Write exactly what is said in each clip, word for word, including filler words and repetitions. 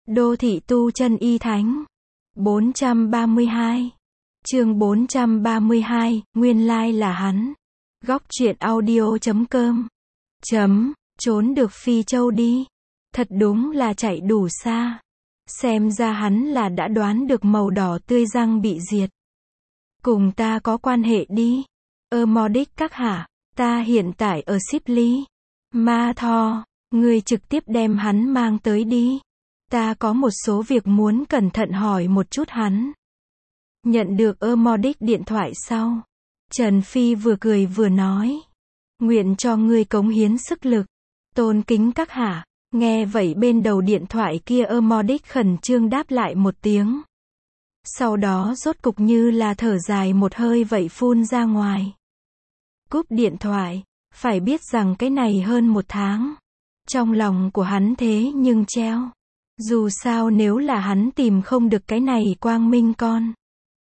Đô thị tu chân y thánh. bốn trăm ba mươi hai. Chương bốn trăm ba mươi hai, nguyên lai là hắn. Góc truyện audio chấm com. Chấm, trốn được Phi Châu đi. Thật đúng là chạy đủ xa. Xem ra hắn là đã đoán được màu đỏ tươi răng bị diệt. Cùng ta có quan hệ đi. Ơ-mo-đích các hạ, ta hiện tại ở Sipli. Ma Tho, ngươi trực tiếp đem hắn mang tới đi. Ta có một số việc muốn cẩn thận hỏi một chút hắn. Nhận được Ơ-mo-đích điện thoại sau, Trần Phi vừa cười vừa nói. Nguyện cho ngươi cống hiến sức lực. Tôn kính các hạ. Nghe vậy bên đầu điện thoại kia Ơ-mo-đích khẩn trương đáp lại một tiếng. Sau đó rốt cục như là thở dài một hơi vậy phun ra ngoài. Cúp điện thoại, phải biết rằng cái này hơn một tháng. Trong lòng của hắn thế nhưng treo. Dù sao nếu là hắn tìm không được cái này quang minh con.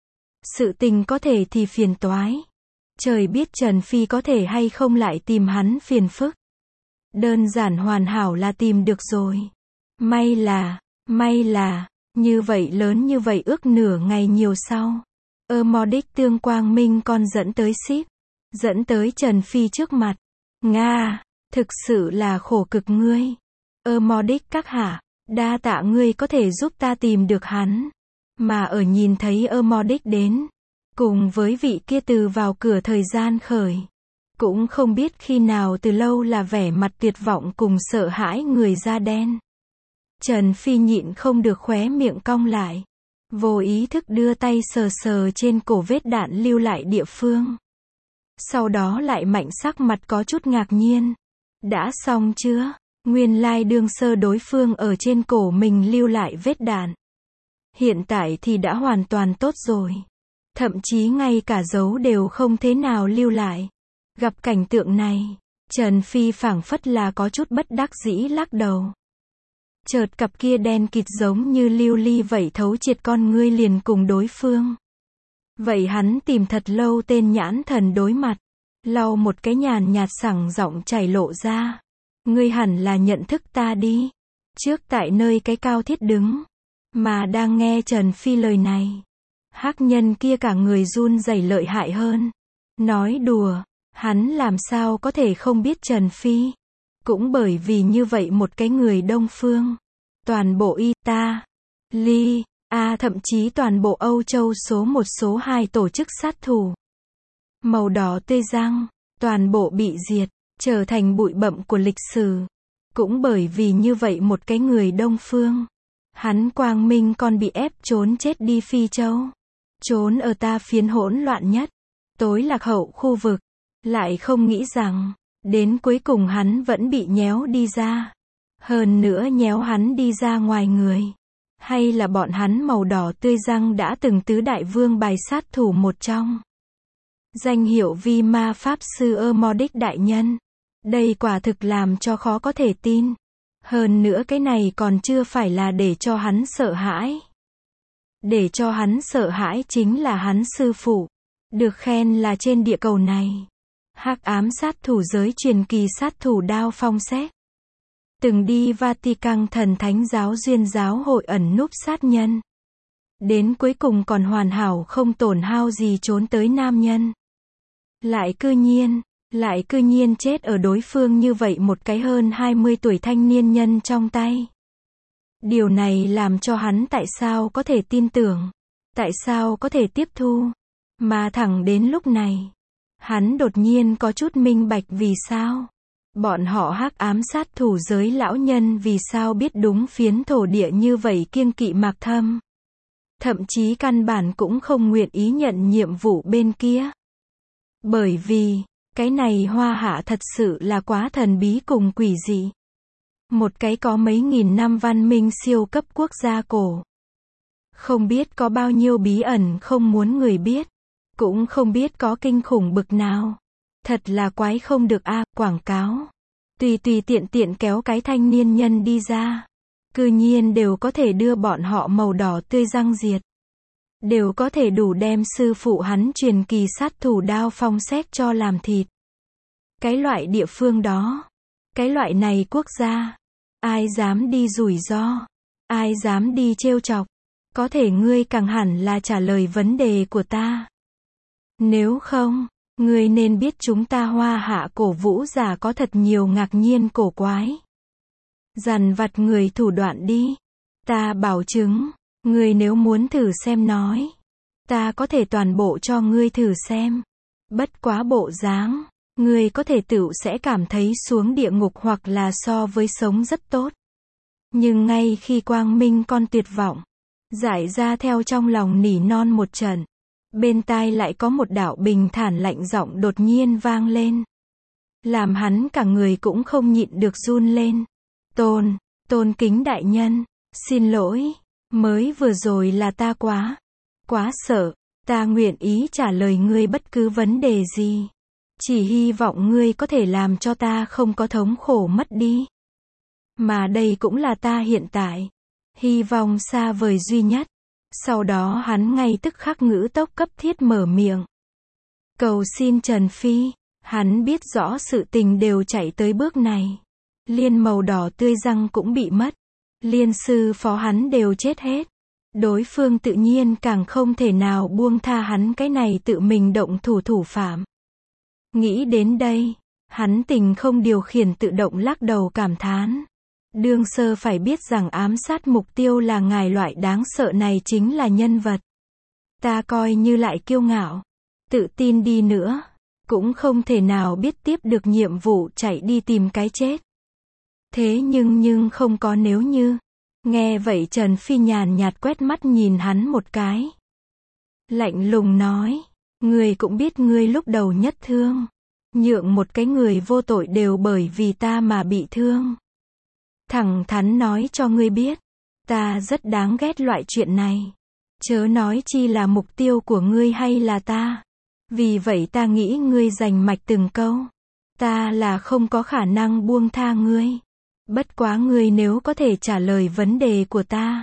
Sự tình có thể thì phiền toái. Trời biết Trần Phi có thể hay không lại tìm hắn phiền phức. Đơn giản hoàn hảo là tìm được rồi. May là, may là, như vậy lớn như vậy ước nửa ngày nhiều sau. Ơ-mo-đích tương quang minh con dẫn tới ship. Dẫn tới Trần Phi trước mặt. Nga, thực sự là khổ cực ngươi. Ơ-mo-đích các hạ, đa tạ ngươi có thể giúp ta tìm được hắn. Mà ở nhìn thấy Ơ-mo-đích đến, cùng với vị kia từ vào cửa thời gian khởi. Cũng không biết khi nào từ lâu là vẻ mặt tuyệt vọng cùng sợ hãi người da đen. Trần Phi nhịn không được khóe miệng cong lại. Vô ý thức đưa tay sờ sờ trên cổ vết đạn lưu lại địa phương. Sau đó lại mạnh sắc mặt có chút ngạc nhiên. Đã xong chưa? Nguyên lai đương sơ đối phương ở trên cổ mình lưu lại vết đạn. Hiện tại thì đã hoàn toàn tốt rồi. Thậm chí ngay cả dấu đều không thế nào lưu lại. Gặp cảnh tượng này, Trần Phi phảng phất là có chút bất đắc dĩ lắc đầu. Chợt cặp kia đen kịt giống như lưu ly vậy thấu triệt con ngươi liền cùng đối phương. Vậy hắn tìm thật lâu tên nhãn thần đối mặt, lau một cái nhàn nhạt sảng giọng chảy lộ ra. Ngươi hẳn là nhận thức ta đi. Trước tại nơi cái cao thiết đứng, mà đang nghe Trần Phi lời này. Hắc nhân kia cả người run rẩy lợi hại hơn. Nói đùa, hắn làm sao có thể không biết Trần Phi. Cũng bởi vì như vậy một cái người Đông Phương. Toàn bộ Y, ta, Ly, A thậm chí toàn bộ Âu Châu số một số hai tổ chức sát thủ. Màu đỏ tươi răng, toàn bộ bị diệt, trở thành bụi bặm của lịch sử. Cũng bởi vì như vậy một cái người Đông Phương. Hắn quang minh con bị ép trốn chết đi Phi Châu. Trốn ở ta phiến hỗn loạn nhất, tối lạc hậu khu vực. Lại không nghĩ rằng, đến cuối cùng hắn vẫn bị nhéo đi ra. Hơn nữa nhéo hắn đi ra ngoài người. Hay là bọn hắn màu đỏ tươi răng đã từng tứ đại vương bài sát thủ một trong. Danh hiệu vi ma pháp sư Ơ-mo-đích đại nhân. Đây quả thực làm cho khó có thể tin. Hơn nữa cái này còn chưa phải là để cho hắn sợ hãi. Để cho hắn sợ hãi chính là hắn sư phụ. Được khen là trên địa cầu này. Hắc ám sát thủ giới truyền kỳ sát thủ Đao Phong Xét. Từng đi Vatican thần thánh giáo duyên giáo hội ẩn núp sát nhân. Đến cuối cùng còn hoàn hảo không tổn hao gì trốn tới nam nhân. Lại cư nhiên, lại cư nhiên chết ở đối phương như vậy một cái hơn hai mươi tuổi thanh niên nhân trong tay. Điều này làm cho hắn tại sao có thể tin tưởng, tại sao có thể tiếp thu, mà thẳng đến lúc này, hắn đột nhiên có chút minh bạch vì sao. Bọn họ hắc ám sát thủ giới lão nhân vì sao biết đúng phiến thổ địa như vậy kiêng kỵ Mạc Thâm. Thậm chí căn bản cũng không nguyện ý nhận nhiệm vụ bên kia. Bởi vì, cái này Hoa Hạ thật sự là quá thần bí cùng quỷ dị. Một cái có mấy nghìn năm văn minh siêu cấp quốc gia cổ. Không biết có bao nhiêu bí ẩn không muốn người biết. Cũng không biết có kinh khủng bực nào. Thật là quái không được a, quảng cáo. Tùy tùy tiện tiện kéo cái thanh niên nhân đi ra. Cư nhiên đều có thể đưa bọn họ màu đỏ tươi răng diệt. Đều có thể đủ đem sư phụ hắn truyền kỳ sát thủ Đao Phong Xét cho làm thịt. Cái loại địa phương đó. Cái loại này quốc gia. Ai dám đi rủi ro. ai dám đi trêu chọc. Có thể ngươi càng hẳn là trả lời vấn đề của ta. Nếu không, ngươi nên biết chúng ta Hoa Hạ cổ vũ giả có thật nhiều ngạc nhiên cổ quái. Dằn vặt người thủ đoạn đi. Ta bảo chứng, ngươi nếu muốn thử xem nói. Ta có thể toàn bộ cho ngươi thử xem. Bất quá bộ dáng, ngươi có thể tự sẽ cảm thấy xuống địa ngục hoặc là so với sống rất tốt. Nhưng ngay khi Quang Minh con tuyệt vọng, giải ra theo trong lòng nỉ non một trận, bên tai lại có một đạo bình thản lạnh giọng đột nhiên vang lên. Làm hắn cả người cũng không nhịn được run lên. Tôn, tôn kính đại nhân, xin lỗi, mới vừa rồi là ta quá, quá sợ, ta nguyện ý trả lời ngươi bất cứ vấn đề gì. Chỉ hy vọng ngươi có thể làm cho ta không có thống khổ mất đi. Mà đây cũng là ta hiện tại. Hy vọng xa vời duy nhất. Sau đó hắn ngay tức khắc ngữ tốc cấp thiết mở miệng. Cầu xin Trần Phi. Hắn biết rõ sự tình đều chạy tới bước này. Liên màu đỏ tươi răng cũng bị mất. Liên sư phó hắn đều chết hết. Đối phương tự nhiên càng không thể nào buông tha hắn cái này tự mình động thủ thủ phạm. Nghĩ đến đây, hắn tình không điều khiển tự động lắc đầu cảm thán. Đương sơ phải biết rằng ám sát mục tiêu là ngài loại đáng sợ này chính là nhân vật. Ta coi như lại kiêu ngạo, tự tin đi nữa, cũng không thể nào biết tiếp được nhiệm vụ chạy đi tìm cái chết. Thế nhưng nhưng không có nếu như. Nghe vậy Trần Phi nhàn nhạt quét mắt nhìn hắn một cái. Lạnh lùng nói, ngươi cũng biết ngươi lúc đầu nhất thương. Nhượng một cái người vô tội đều bởi vì ta mà bị thương. Thẳng thắn nói cho ngươi biết, ta rất đáng ghét loại chuyện này. Chớ nói chi là mục tiêu của ngươi hay là ta. Vì vậy ta nghĩ ngươi rành mạch từng câu. Ta là không có khả năng buông tha ngươi. Bất quá ngươi nếu có thể trả lời vấn đề của ta.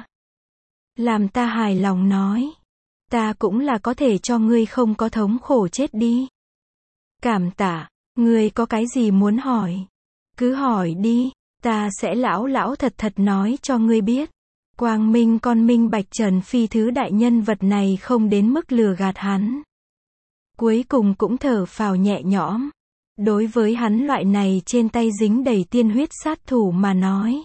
Làm ta hài lòng nói. Ta cũng là có thể cho ngươi không có thống khổ chết đi. Cảm tạ, ngươi có cái gì muốn hỏi? Cứ hỏi đi, ta sẽ lão lão thật thật nói cho ngươi biết. Quang Minh con minh bạch Trần Phi thứ đại nhân vật này không đến mức lừa gạt hắn. Cuối cùng cũng thở phào nhẹ nhõm. Đối với hắn loại này trên tay dính đầy tiên huyết sát thủ mà nói.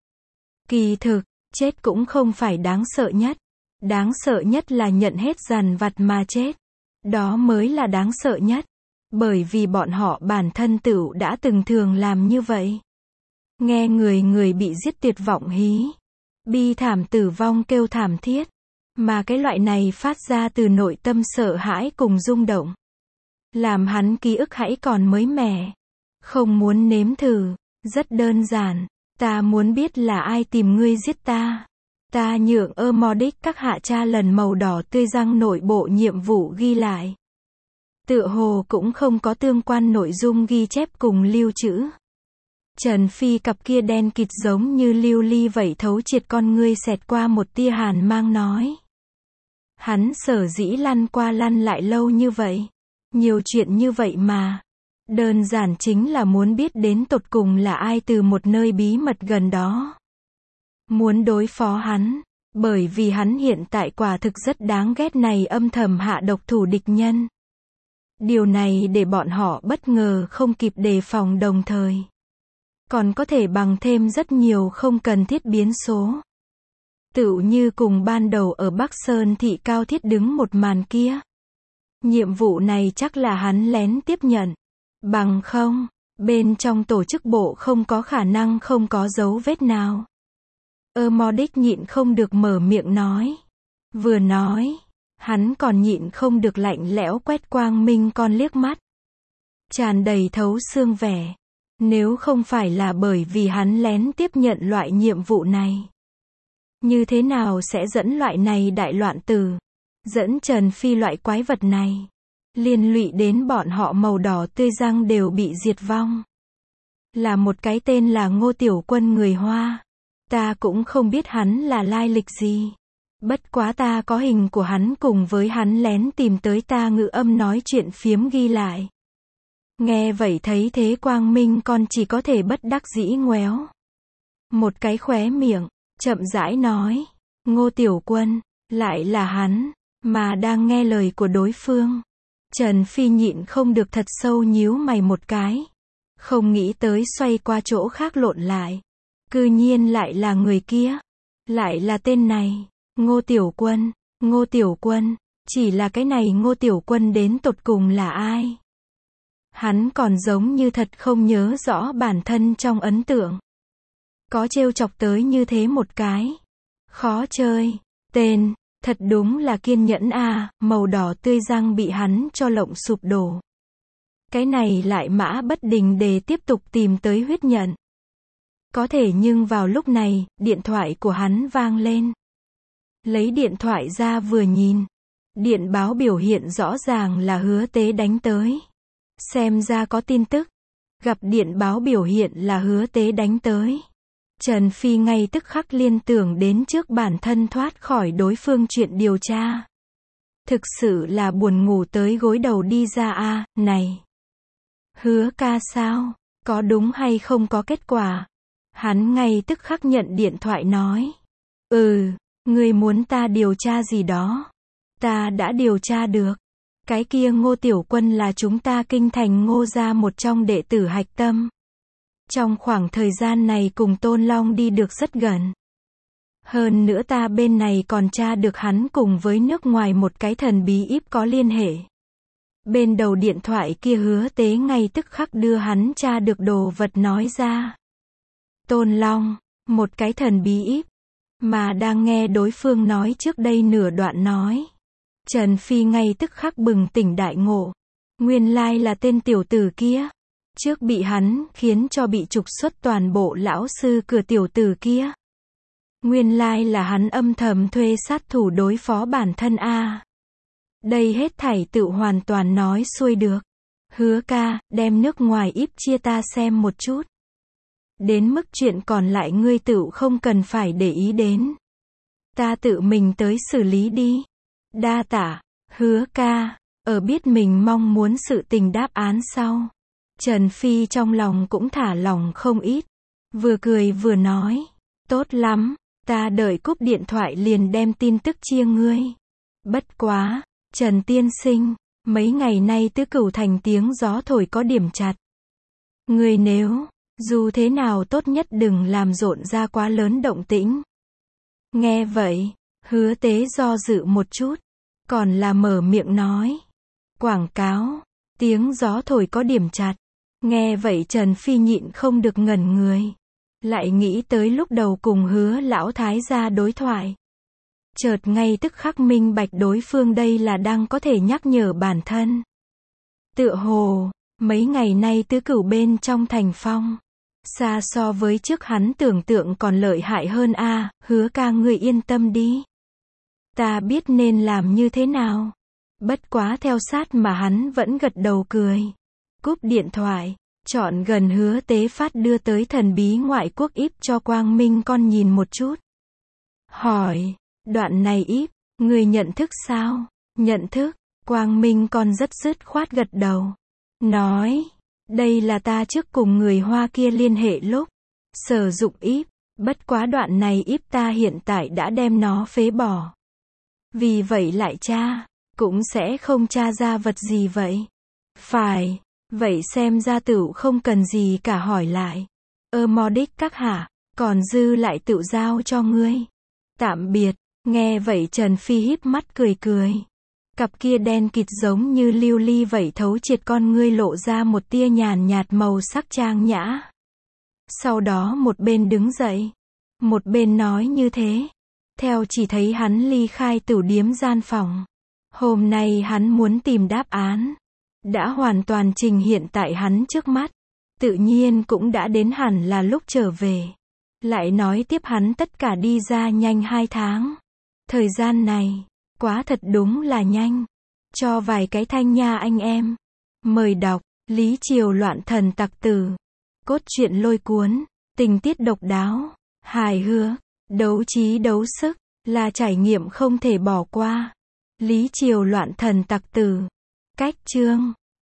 Kỳ thực, chết cũng không phải đáng sợ nhất. Đáng sợ nhất là nhận hết dằn vặt mà chết. Đó mới là đáng sợ nhất. Bởi vì bọn họ bản thân tựu đã từng thường làm như vậy. Nghe người người bị giết tuyệt vọng hí. Bi thảm tử vong kêu thảm thiết. Mà cái loại này phát ra từ nội tâm sợ hãi cùng rung động. Làm hắn ký ức hãy còn mới mẻ. Không muốn nếm thử. Rất đơn giản. Ta muốn biết là ai tìm ngươi giết ta. Ta nhượng Ơ-mô-đích các hạ tra lần màu đỏ tươi răng nội bộ nhiệm vụ ghi lại. Tựa hồ cũng không có tương quan nội dung ghi chép cùng lưu trữ. Trần Phi cặp kia đen kịt giống như lưu ly vậy thấu triệt con ngươi xẹt qua một tia hàn mang nói. Hắn sở dĩ lăn qua lăn lại lâu như vậy. Nhiều chuyện như vậy mà. Đơn giản chính là muốn biết đến tột cùng là ai từ một nơi bí mật gần đó. Muốn đối phó hắn. Bởi vì hắn hiện tại quả thực rất đáng ghét này âm thầm hạ độc thủ địch nhân. Điều này để bọn họ bất ngờ không kịp đề phòng đồng thời. Còn có thể bằng thêm rất nhiều không cần thiết biến số. Tựu như cùng ban đầu ở Bắc Sơn thị cao thiết đứng một màn kia. Nhiệm vụ này chắc là hắn lén tiếp nhận. Bằng không, bên trong tổ chức bộ không có khả năng không có dấu vết nào. Ơ-mô-đích nhịn không được mở miệng nói. Vừa nói, hắn còn nhịn không được lạnh lẽo quét Quang Minh con liếc mắt. Tràn đầy thấu xương vẻ. Nếu không phải là bởi vì hắn lén tiếp nhận loại nhiệm vụ này. Như thế nào sẽ dẫn loại này đại loạn tử? Dẫn Trần Phi loại quái vật này. Liên lụy đến bọn họ màu đỏ tươi răng đều bị diệt vong. Là một cái tên là Ngô Tiểu Quân người Hoa. Ta cũng không biết hắn là lai lịch gì. Bất quá ta có hình của hắn cùng với hắn lén tìm tới ta ngữ âm nói chuyện phiếm ghi lại. Nghe vậy thấy thế Quang Minh con chỉ có thể bất đắc dĩ ngoéo một cái khóe miệng. chậm rãi nói, Ngô Tiểu Quân, lại là hắn, mà đang nghe lời của đối phương. Trần Phi nhịn không được thật sâu nhíu mày một cái. Không nghĩ tới xoay qua chỗ khác lộn lại. Cư nhiên lại là người kia. Lại là tên này. Ngô Tiểu Quân, Ngô Tiểu Quân, chỉ là cái này Ngô Tiểu Quân đến tột cùng là ai? Hắn còn giống như thật không nhớ rõ bản thân trong ấn tượng. Có trêu chọc tới như thế một cái. Khó chơi. Tên, thật đúng là kiên nhẫn à, màu đỏ tươi răng bị hắn cho lộng sụp đổ. Cái này lại mã bất đình để tiếp tục tìm tới huyết nhận. Có thể nhưng vào lúc này, điện thoại của hắn vang lên. Lấy điện thoại ra vừa nhìn. Điện báo biểu hiện rõ ràng là Hứa Tế đánh tới. Xem ra có tin tức. Gặp điện báo biểu hiện là Hứa Tế đánh tới. Trần Phi ngay tức khắc liên tưởng đến trước bản thân thoát khỏi đối phương chuyện điều tra. Thực sự là buồn ngủ tới gối đầu đi ra a, à, này. Hứa ca sao? Có đúng hay không có kết quả? Hắn ngay tức khắc nhận điện thoại nói. Ừ, ngươi muốn ta điều tra gì đó? Ta đã điều tra được. Cái kia Ngô Tiểu Quân là chúng ta kinh thành Ngô gia một trong đệ tử hạch tâm. Trong khoảng thời gian này cùng Tôn Long đi được rất gần. Hơn nữa ta bên này còn tra được hắn cùng với nước ngoài một cái thần bí íp có liên hệ. Bên đầu điện thoại kia Hứa Tế ngay tức khắc đưa hắn tra được đồ vật nói ra. Tôn Long, một cái thần bí íp, mà đang nghe đối phương nói trước đây nửa đoạn nói. Trần Phi ngay tức khắc bừng tỉnh đại ngộ. Nguyên lai là tên tiểu tử kia. Trước bị hắn khiến cho bị trục xuất toàn bộ lão sư cửa tiểu tử kia. Nguyên lai là hắn âm thầm thuê sát thủ đối phó bản thân a. Đây hết thảy tự hoàn toàn nói xuôi được. Hứa ca, đem nước ngoài íp chia ta xem một chút. Đến mức chuyện còn lại ngươi tự không cần phải để ý đến. Ta tự mình tới xử lý đi. Đa tạ, Hứa ca, ở biết mình mong muốn sự tình đáp án sau. Trần Phi trong lòng cũng thả lòng không ít. Vừa cười vừa nói. Tốt lắm, ta đợi cúp điện thoại liền đem tin tức chia ngươi. Bất quá, Trần tiên sinh, mấy ngày nay Tứ Cửu Thành tiếng gió thổi có điểm chặt. Ngươi nếu, dù thế nào tốt nhất đừng làm rộn ra quá lớn động tĩnh. Nghe vậy, Hứa Tế do dự một chút, còn là mở miệng nói. Quảng cáo, tiếng gió thổi có điểm chặt. Nghe vậy Trần Phi nhịn không được ngẩn người. Lại nghĩ tới lúc đầu cùng Hứa lão thái gia đối thoại. Chợt ngay tức khắc minh bạch đối phương đây là đang có thể nhắc nhở bản thân. Tựa hồ, mấy ngày nay Tứ Cửu bên trong thành phong. Xa so với trước hắn tưởng tượng còn lợi hại hơn a. À, Hứa ca ngươi yên tâm đi. Ta biết nên làm như thế nào. Bất quá theo sát mà hắn vẫn gật đầu cười. Cúp điện thoại, chọn gần Hứa Tế phát đưa tới thần bí ngoại quốc íp cho Quang Minh con nhìn một chút. Hỏi, đoạn này íp, người nhận thức sao? Nhận thức, Quang Minh con rất dứt khoát gật đầu. Nói, đây là ta trước cùng người Hoa kia liên hệ lúc sử dụng íp, bất quá đoạn này íp ta hiện tại đã đem nó phế bỏ. Vì vậy lại tra, cũng sẽ không tra ra vật gì vậy. Phải. Vậy xem ra tựu không cần gì cả hỏi lại. Ơ mò đích các hả, còn dư lại tựu giao cho ngươi. Tạm biệt, nghe vậy Trần Phi híp mắt cười cười. Cặp kia đen kịt giống như lưu ly vậy thấu triệt con ngươi lộ ra một tia nhàn nhạt màu sắc trang nhã. Sau đó một bên đứng dậy, một bên nói như thế. Theo chỉ thấy hắn ly khai tửu điếm gian phòng. Hôm nay hắn muốn tìm đáp án. Đã hoàn toàn trình hiện tại hắn trước mắt. Tự nhiên cũng đã đến hẳn là lúc trở về. Lại nói tiếp hắn tất cả đi ra nhanh hai tháng. Thời gian này, quá thật đúng là nhanh. Cho vài cái thanh nha anh em. Mời đọc, Lý Triều loạn thần tặc tử. Cốt truyện lôi cuốn, tình tiết độc đáo, hài hước, đấu trí đấu sức, là trải nghiệm không thể bỏ qua. Lý Triều loạn thần tặc tử. Cách chương